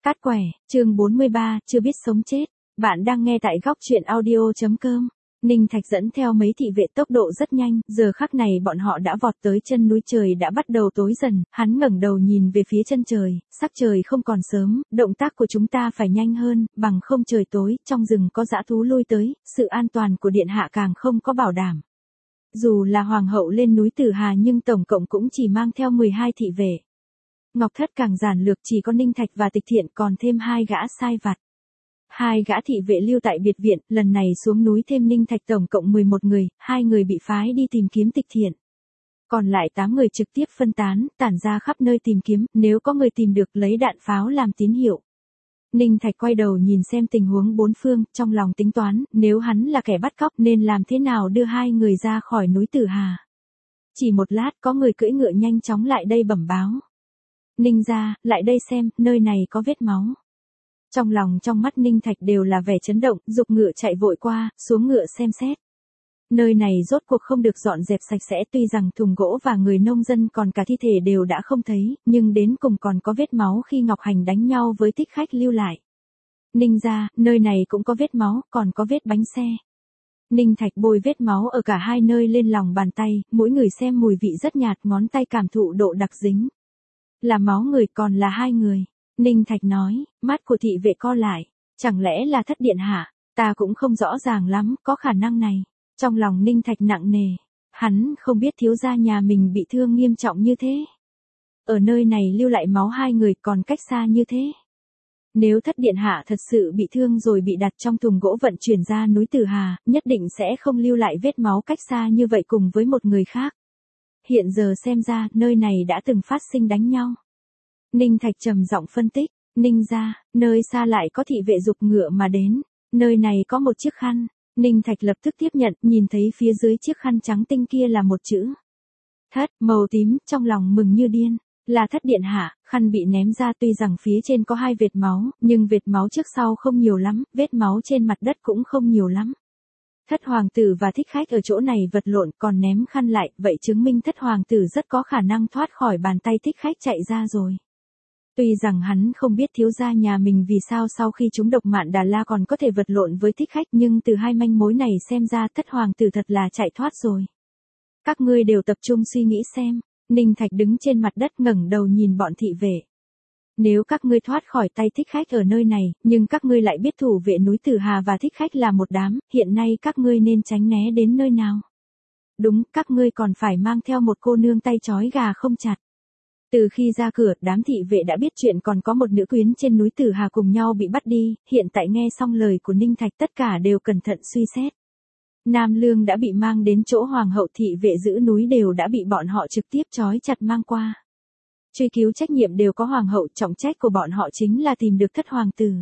Cát quẻ, chương 43, chưa biết sống chết. Bạn đang nghe tại góc truyện audio.com. Ninh Thạch dẫn theo mấy thị vệ tốc độ rất nhanh, giờ khắc này bọn họ đã vọt tới chân núi, trời đã bắt đầu tối dần, hắn ngẩng đầu nhìn về phía chân trời, sắc trời không còn sớm, động tác của chúng ta phải nhanh hơn, bằng không trời tối, trong rừng có dã thú lui tới, sự an toàn của điện hạ càng không có bảo đảm. Dù là hoàng hậu lên núi Tử Hà nhưng tổng cộng cũng chỉ mang theo 12 thị vệ. Ngọc Thất càng giản lược, chỉ có Ninh Thạch và Tịch Thiện, còn thêm 2 gã sai vặt. 2 gã thị vệ lưu tại biệt viện, lần này xuống núi thêm Ninh Thạch, tổng cộng 11 người, 2 người bị phái đi tìm kiếm Tịch Thiện. Còn lại 8 người trực tiếp phân tán, tản ra khắp nơi tìm kiếm, nếu có người tìm được lấy đạn pháo làm tín hiệu. Ninh Thạch quay đầu nhìn xem tình huống bốn phương, trong lòng tính toán, nếu hắn là kẻ bắt cóc nên làm thế nào đưa 2 người ra khỏi núi Tử Hà. Chỉ một lát có người cưỡi ngựa nhanh chóng lại đây bẩm báo. Ninh gia, lại đây xem, nơi này có vết máu. Trong lòng trong mắt Ninh Thạch đều là vẻ chấn động, giục ngựa chạy vội qua, xuống ngựa xem xét. Nơi này rốt cuộc không được dọn dẹp sạch sẽ, tuy rằng thùng gỗ và người nông dân còn cả thi thể đều đã không thấy, nhưng đến cùng còn có vết máu khi Ngọc Hành đánh nhau với Thích Khách lưu lại. Ninh gia, nơi này cũng có vết máu, còn có vết bánh xe. Ninh Thạch bôi vết máu ở cả 2 nơi lên lòng bàn tay, mỗi người xem mùi vị rất nhạt, ngón tay cảm thụ độ đặc dính. Là máu người, còn là 2 người. Ninh Thạch nói, mắt của thị vệ co lại. Chẳng lẽ là Thất điện hạ? Ta cũng không rõ ràng lắm, có khả năng này. Trong lòng Ninh Thạch nặng nề. Hắn không biết thiếu gia nhà mình bị thương nghiêm trọng như thế. Ở nơi này lưu lại máu 2 người, còn cách xa như thế. Nếu Thất điện hạ thật sự bị thương rồi bị đặt trong thùng gỗ vận chuyển ra núi Tử Hà, nhất định sẽ không lưu lại vết máu cách xa như vậy cùng với một người khác. Hiện giờ xem ra, nơi này đã từng phát sinh đánh nhau. Ninh Thạch trầm giọng phân tích, Ninh gia, nơi xa lại có thị vệ giục ngựa mà đến, nơi này có một chiếc khăn. Ninh Thạch lập tức tiếp nhận, nhìn thấy phía dưới chiếc khăn trắng tinh kia là một chữ Thất, màu tím, trong lòng mừng như điên. Là Thất điện hạ. Khăn bị ném ra, tuy rằng phía trên có 2 vệt máu, nhưng vệt máu trước sau không nhiều lắm, vết máu trên mặt đất cũng không nhiều lắm. Thất hoàng tử và Thích Khách ở chỗ này vật lộn, còn ném khăn lại, vậy chứng minh Thất hoàng tử rất có khả năng thoát khỏi bàn tay Thích Khách chạy ra rồi. Tuy rằng hắn không biết thiếu gia nhà mình vì sao sau khi trúng độc Mạn Đà La còn có thể vật lộn với Thích Khách, nhưng từ 2 manh mối này xem ra Thất hoàng tử thật là chạy thoát rồi. Các ngươi đều tập trung suy nghĩ xem. Ninh Thạch đứng trên mặt đất ngẩng đầu nhìn bọn thị vệ. Nếu các ngươi thoát khỏi tay Thích Khách ở nơi này, nhưng các ngươi lại biết thủ vệ núi Tử Hà và Thích Khách là một đám, hiện nay các ngươi nên tránh né đến nơi nào? Đúng, các ngươi còn phải mang theo một cô nương tay trói gà không chặt. Từ khi ra cửa, đám thị vệ đã biết chuyện còn có một nữ quyến trên núi Tử Hà cùng nhau bị bắt đi, hiện tại nghe xong lời của Ninh Thạch tất cả đều cẩn thận suy xét. Nam Lương đã bị mang đến chỗ hoàng hậu, thị vệ giữ núi đều đã bị bọn họ trực tiếp trói chặt mang qua. Truy cứu trách nhiệm đều có hoàng hậu, trọng trách của bọn họ chính là tìm được Thất hoàng tử.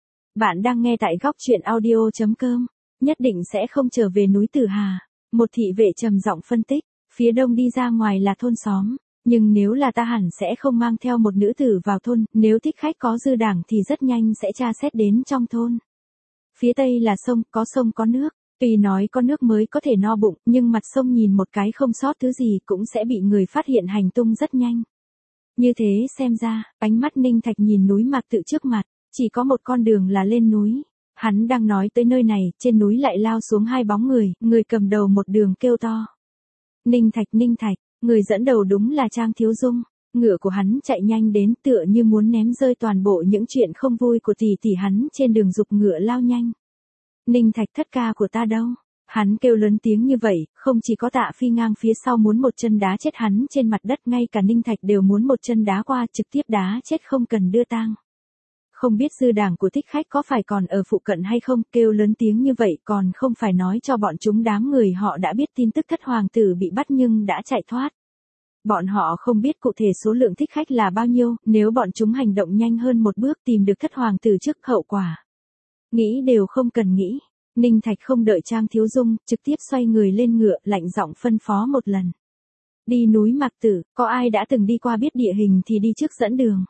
Bạn đang nghe tại góc truyện audio.com, nhất định sẽ không trở về núi Tử Hà. Một thị vệ trầm giọng phân tích, phía đông đi ra ngoài là thôn xóm, nhưng nếu là ta hẳn sẽ không mang theo một nữ tử vào thôn, nếu Thích Khách có dư đảng thì rất nhanh sẽ tra xét đến trong thôn. Phía tây là sông có nước. Tuy nói có nước mới có thể no bụng, nhưng mặt sông nhìn một cái không sót thứ gì cũng sẽ bị người phát hiện hành tung rất nhanh. Như thế xem ra, ánh mắt Ninh Thạch nhìn núi mặt tự trước mặt, chỉ có một con đường là lên núi. Hắn đang nói tới nơi này, trên núi lại lao xuống 2 bóng người, người cầm đầu một đường kêu to. Ninh Thạch, người dẫn đầu đúng là Trang Thiếu Dung. Ngựa của hắn chạy nhanh đến, tựa như muốn ném rơi toàn bộ những chuyện không vui của tỷ tỷ hắn, trên đường giục ngựa lao nhanh. Ninh Thạch, thất ca của ta đâu? Hắn kêu lớn tiếng như vậy, không chỉ có Tạ Phi ngang phía sau muốn một chân đá chết hắn trên mặt đất, ngay cả Ninh Thạch đều muốn một chân đá qua, trực tiếp đá chết không cần đưa tang. Không biết dư đảng của Thích Khách có phải còn ở phụ cận hay không, kêu lớn tiếng như vậy còn không phải nói cho bọn chúng đám người họ đã biết tin tức Thất hoàng tử bị bắt nhưng đã chạy thoát. Bọn họ không biết cụ thể số lượng Thích Khách là bao nhiêu, nếu bọn chúng hành động nhanh hơn một bước tìm được Thất hoàng tử trước, hậu quả nghĩ đều không cần nghĩ. Ninh Thạch không đợi Trang Thiếu Dung, trực tiếp xoay người lên ngựa, lạnh giọng phân phó một lần. Đi núi Mạc Tử, có ai đã từng đi qua biết địa hình thì đi trước dẫn đường.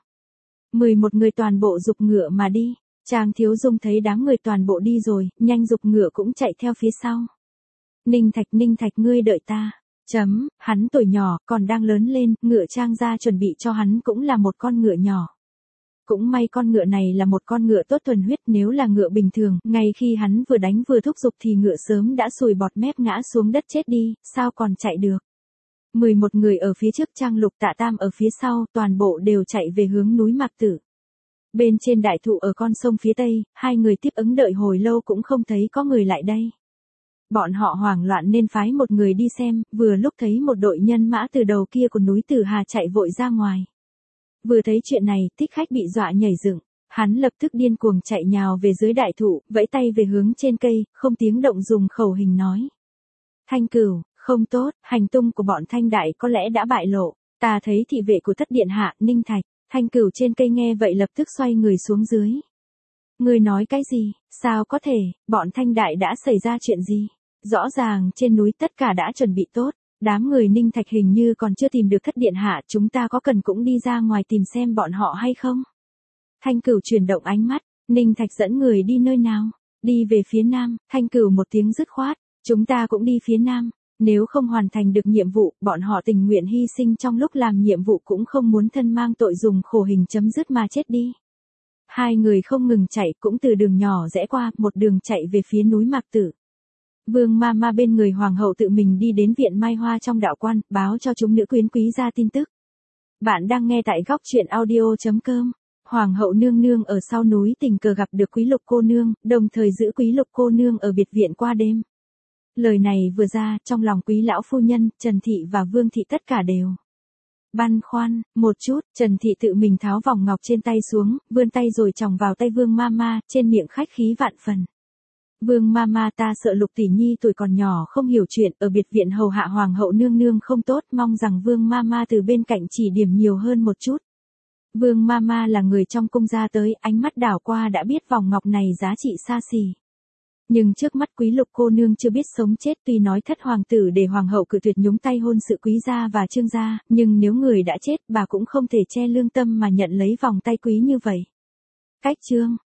11 người toàn bộ giục ngựa mà đi. Trang Thiếu Dung thấy đám người toàn bộ đi rồi, nhanh giục ngựa cũng chạy theo phía sau. Ninh Thạch ngươi đợi ta. Hắn tuổi nhỏ, còn đang lớn lên, ngựa Trang gia chuẩn bị cho hắn cũng là một con ngựa nhỏ. Cũng may con ngựa này là một con ngựa tốt thuần huyết, nếu là ngựa bình thường, ngay khi hắn vừa đánh vừa thúc giục thì ngựa sớm đã sùi bọt mép ngã xuống đất chết đi, sao còn chạy được. 11 người ở phía trước, Trang Lục Tạ Tam ở phía sau, toàn bộ đều chạy về hướng núi Mạc Tử. Bên trên đại thụ ở con sông phía tây, hai người tiếp ứng đợi hồi lâu cũng không thấy có người lại đây. Bọn họ hoảng loạn nên phái một người đi xem, vừa lúc thấy một đội nhân mã từ đầu kia của núi Tử Hà chạy vội ra ngoài. Vừa thấy chuyện này, Thích Khách bị dọa nhảy dựng, hắn lập tức điên cuồng chạy nhào về dưới đại thụ, vẫy tay về hướng trên cây, không tiếng động dùng khẩu hình nói. Thanh Cửu, không tốt, hành tung của bọn Thanh Đại có lẽ đã bại lộ, ta thấy thị vệ của Thất Điện Hạ, Ninh Thạch. Thanh Cửu trên cây nghe vậy lập tức xoay người xuống dưới. Ngươi nói cái gì, sao có thể, bọn Thanh Đại đã xảy ra chuyện gì? Rõ ràng trên núi tất cả đã chuẩn bị tốt, đám người Ninh Thạch hình như còn chưa tìm được Thất Điện Hạ, chúng ta có cần cũng đi ra ngoài tìm xem bọn họ hay không? Thanh Cửu chuyển động ánh mắt, Ninh Thạch dẫn người đi nơi nào? Đi về phía nam, Thanh Cửu một tiếng dứt khoát, chúng ta cũng đi phía nam. Nếu không hoàn thành được nhiệm vụ, bọn họ tình nguyện hy sinh trong lúc làm nhiệm vụ cũng không muốn thân mang tội dùng khổ hình chấm dứt mà chết đi. Hai người không ngừng chạy, cũng từ đường nhỏ rẽ qua, một đường chạy về phía núi Mạc Tử. Vương Ma bên người hoàng hậu tự mình đi đến viện Mai Hoa trong đạo quan, báo cho chúng nữ quyến quý ra tin tức. Bạn đang nghe tại góc truyện audio.com. Hoàng hậu nương nương ở sau núi tình cờ gặp được Quý Lục cô nương, đồng thời giữ Quý Lục cô nương ở biệt viện qua đêm. Lời này vừa ra, trong lòng Quý lão phu nhân, Trần Thị và Vương Thị tất cả đều băn khoăn. Một chút, Trần Thị tự mình tháo vòng ngọc trên tay xuống, vươn tay rồi chòng vào tay Vương Ma, trên miệng khách khí vạn phần. Vương Ma, ta sợ Lục tỷ nhi tuổi còn nhỏ không hiểu chuyện, ở biệt viện hầu hạ hoàng hậu nương nương không tốt, mong rằng Vương Ma từ bên cạnh chỉ điểm nhiều hơn một chút. Vương Ma là người trong cung gia tới, ánh mắt đảo qua đã biết vòng ngọc này giá trị xa xỉ. Nhưng trước mắt Quý Lục cô nương chưa biết sống chết, tuy nói thất hoàng tử để hoàng hậu cự tuyệt nhúng tay hôn sự Quý gia và Trương gia, nhưng nếu người đã chết, bà cũng không thể che lương tâm mà nhận lấy vòng tay quý như vậy. Cách chương